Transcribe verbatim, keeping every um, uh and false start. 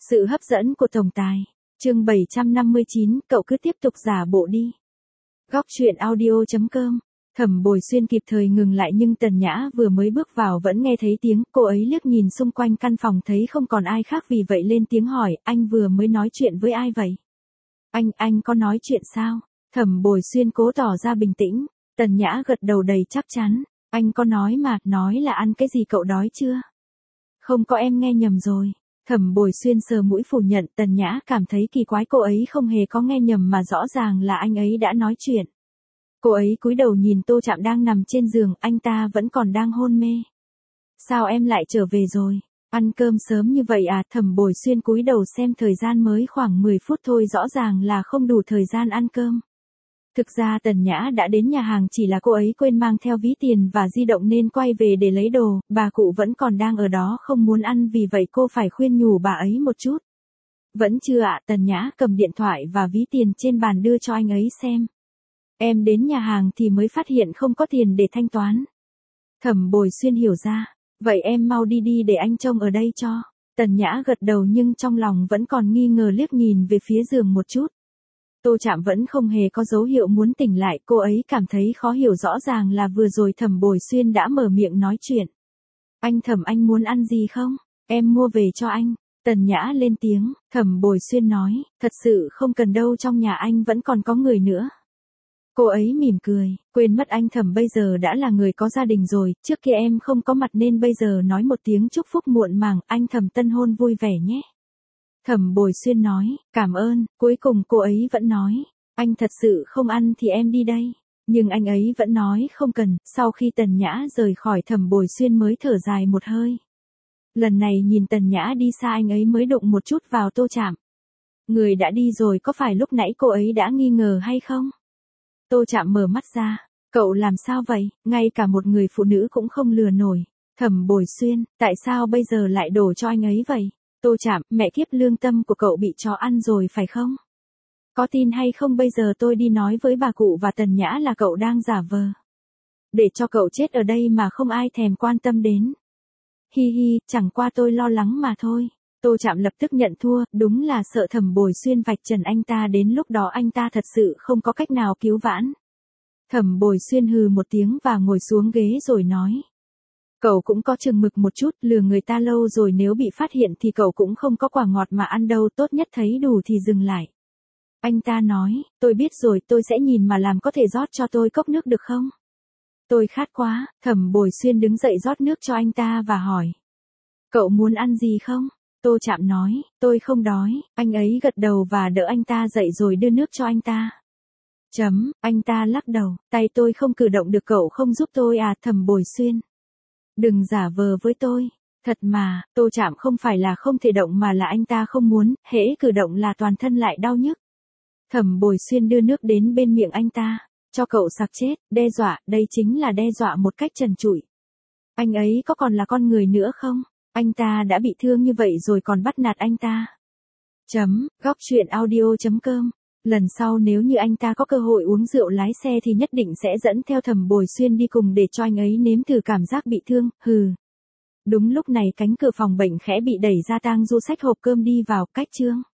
Sự hấp dẫn của tổng tài. Chương bảy trăm năm mươi chín, cậu cứ tiếp tục giả bộ đi. Góc truyện audio chấm com. Thẩm Bồi Xuyên kịp thời ngừng lại nhưng Tần Nhã vừa mới bước vào vẫn nghe thấy tiếng, cô ấy liếc nhìn xung quanh căn phòng thấy không còn ai khác vì vậy lên tiếng hỏi, anh vừa mới nói chuyện với ai vậy? Anh, anh có nói chuyện sao? Thẩm Bồi Xuyên cố tỏ ra bình tĩnh. Tần Nhã gật đầu đầy chắc chắn, anh có nói mà, nói là ăn cái gì cậu đói chưa? Không có, em nghe nhầm rồi. Thẩm Bồi Xuyên sờ mũi phủ nhận. Tần Nhã cảm thấy kỳ quái, cô ấy không hề có nghe nhầm mà rõ ràng là anh ấy đã nói chuyện. Cô ấy cúi đầu nhìn Tô Trạm đang nằm trên giường, anh ta vẫn còn đang hôn mê. Sao em lại trở về rồi? Ăn cơm sớm như vậy à? Thẩm Bồi Xuyên cúi đầu xem thời gian mới khoảng mười phút thôi, rõ ràng là không đủ thời gian ăn cơm. Thực ra Tần Nhã đã đến nhà hàng, chỉ là cô ấy quên mang theo ví tiền và di động nên quay về để lấy đồ, bà cụ vẫn còn đang ở đó không muốn ăn vì vậy cô phải khuyên nhủ bà ấy một chút. Vẫn chưa ạ? Tần Nhã cầm điện thoại và ví tiền trên bàn đưa cho anh ấy xem. Em đến nhà hàng thì mới phát hiện không có tiền để thanh toán. Thẩm Bồi Xuyên hiểu ra, vậy em mau đi đi để anh trông ở đây cho. Tần Nhã gật đầu nhưng trong lòng vẫn còn nghi ngờ, liếc nhìn về phía giường một chút. Tô Trạm vẫn không hề có dấu hiệu muốn tỉnh lại, cô ấy cảm thấy khó hiểu, rõ ràng là vừa rồi Thẩm Bồi Xuyên đã mở miệng nói chuyện. Anh Thẩm, anh muốn ăn gì không? Em mua về cho anh. Tần Nhã lên tiếng. Thẩm Bồi Xuyên nói, thật sự không cần đâu, trong nhà anh vẫn còn có người nữa. Cô ấy mỉm cười, quên mất anh Thẩm bây giờ đã là người có gia đình rồi, trước kia em không có mặt nên bây giờ nói một tiếng chúc phúc muộn màng, anh Thẩm tân hôn vui vẻ nhé. Thẩm Bồi Xuyên nói, cảm ơn, cuối cùng cô ấy vẫn nói, anh thật sự không ăn thì em đi đây. Nhưng anh ấy vẫn nói không cần, sau khi Tần Nhã rời khỏi Thẩm Bồi Xuyên mới thở dài một hơi. Lần này nhìn Tần Nhã đi xa anh ấy mới đụng một chút vào Tô Trạm. Người đã đi rồi, có phải lúc nãy cô ấy đã nghi ngờ hay không? Tô Trạm mở mắt ra, cậu làm sao vậy, ngay cả một người phụ nữ cũng không lừa nổi. Thẩm Bồi Xuyên, tại sao bây giờ lại đổ cho anh ấy vậy? Tô Trạm, mẹ kiếp, lương tâm của cậu bị chó ăn rồi phải không? Có tin hay không bây giờ tôi đi nói với bà cụ và Tần Nhã là cậu đang giả vờ. Để cho cậu chết ở đây mà không ai thèm quan tâm đến. Hi hi, chẳng qua tôi lo lắng mà thôi. Tô Trạm lập tức nhận thua, đúng là sợ Thẩm Bồi Xuyên vạch trần anh ta, đến lúc đó anh ta thật sự không có cách nào cứu vãn. Thẩm Bồi Xuyên hừ một tiếng và ngồi xuống ghế rồi nói. Cậu cũng có chừng mực một chút, lừa người ta lâu rồi nếu bị phát hiện thì cậu cũng không có quả ngọt mà ăn đâu, tốt nhất thấy đủ thì dừng lại. Anh ta nói, tôi biết rồi, tôi sẽ nhìn mà làm, có thể rót cho tôi cốc nước được không? Tôi khát quá. Thẩm Bồi Xuyên đứng dậy rót nước cho anh ta và hỏi. Cậu muốn ăn gì không? Tô Trạm nói, tôi không đói. Anh ấy gật đầu và đỡ anh ta dậy rồi đưa nước cho anh ta. Chấm, anh ta lắc đầu, tay tôi không cử động được, cậu không giúp tôi à? Thẩm Bồi Xuyên. Đừng giả vờ với tôi. Thật mà, Tô Trạm không phải là không thể động mà là anh ta không muốn, hễ cử động là toàn thân lại đau nhức. Thẩm Bồi Xuyên đưa nước đến bên miệng anh ta, cho cậu sặc chết, đe dọa, đây chính là đe dọa một cách trần trụi. Anh ấy có còn là con người nữa không? Anh ta đã bị thương như vậy rồi còn bắt nạt anh ta. Chấm, góc truyện audio chấm com. Lần sau nếu như anh ta có cơ hội uống rượu lái xe thì nhất định sẽ dẫn theo Thẩm Bồi Xuyên đi cùng để cho anh ấy nếm thử cảm giác bị thương, hừ. Đúng lúc này cánh cửa phòng bệnh khẽ bị đẩy ra, Tang Du xách hộp cơm đi vào, cách chương.